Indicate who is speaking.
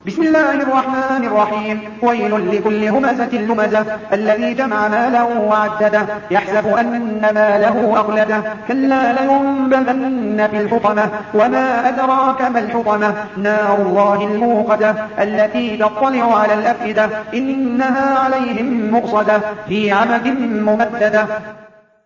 Speaker 1: بسم الله الرحمن الرحيم. ويل لكل همزة لمزة الذي جمع ماله وعدده يحسب أن ماله أخلده كلا لينبذن في الحطمة وما أدراك ما الحطمة نار الله الموقدة التي تطلع على الأفئدة إنها عليهم مؤصدة في عمد ممددة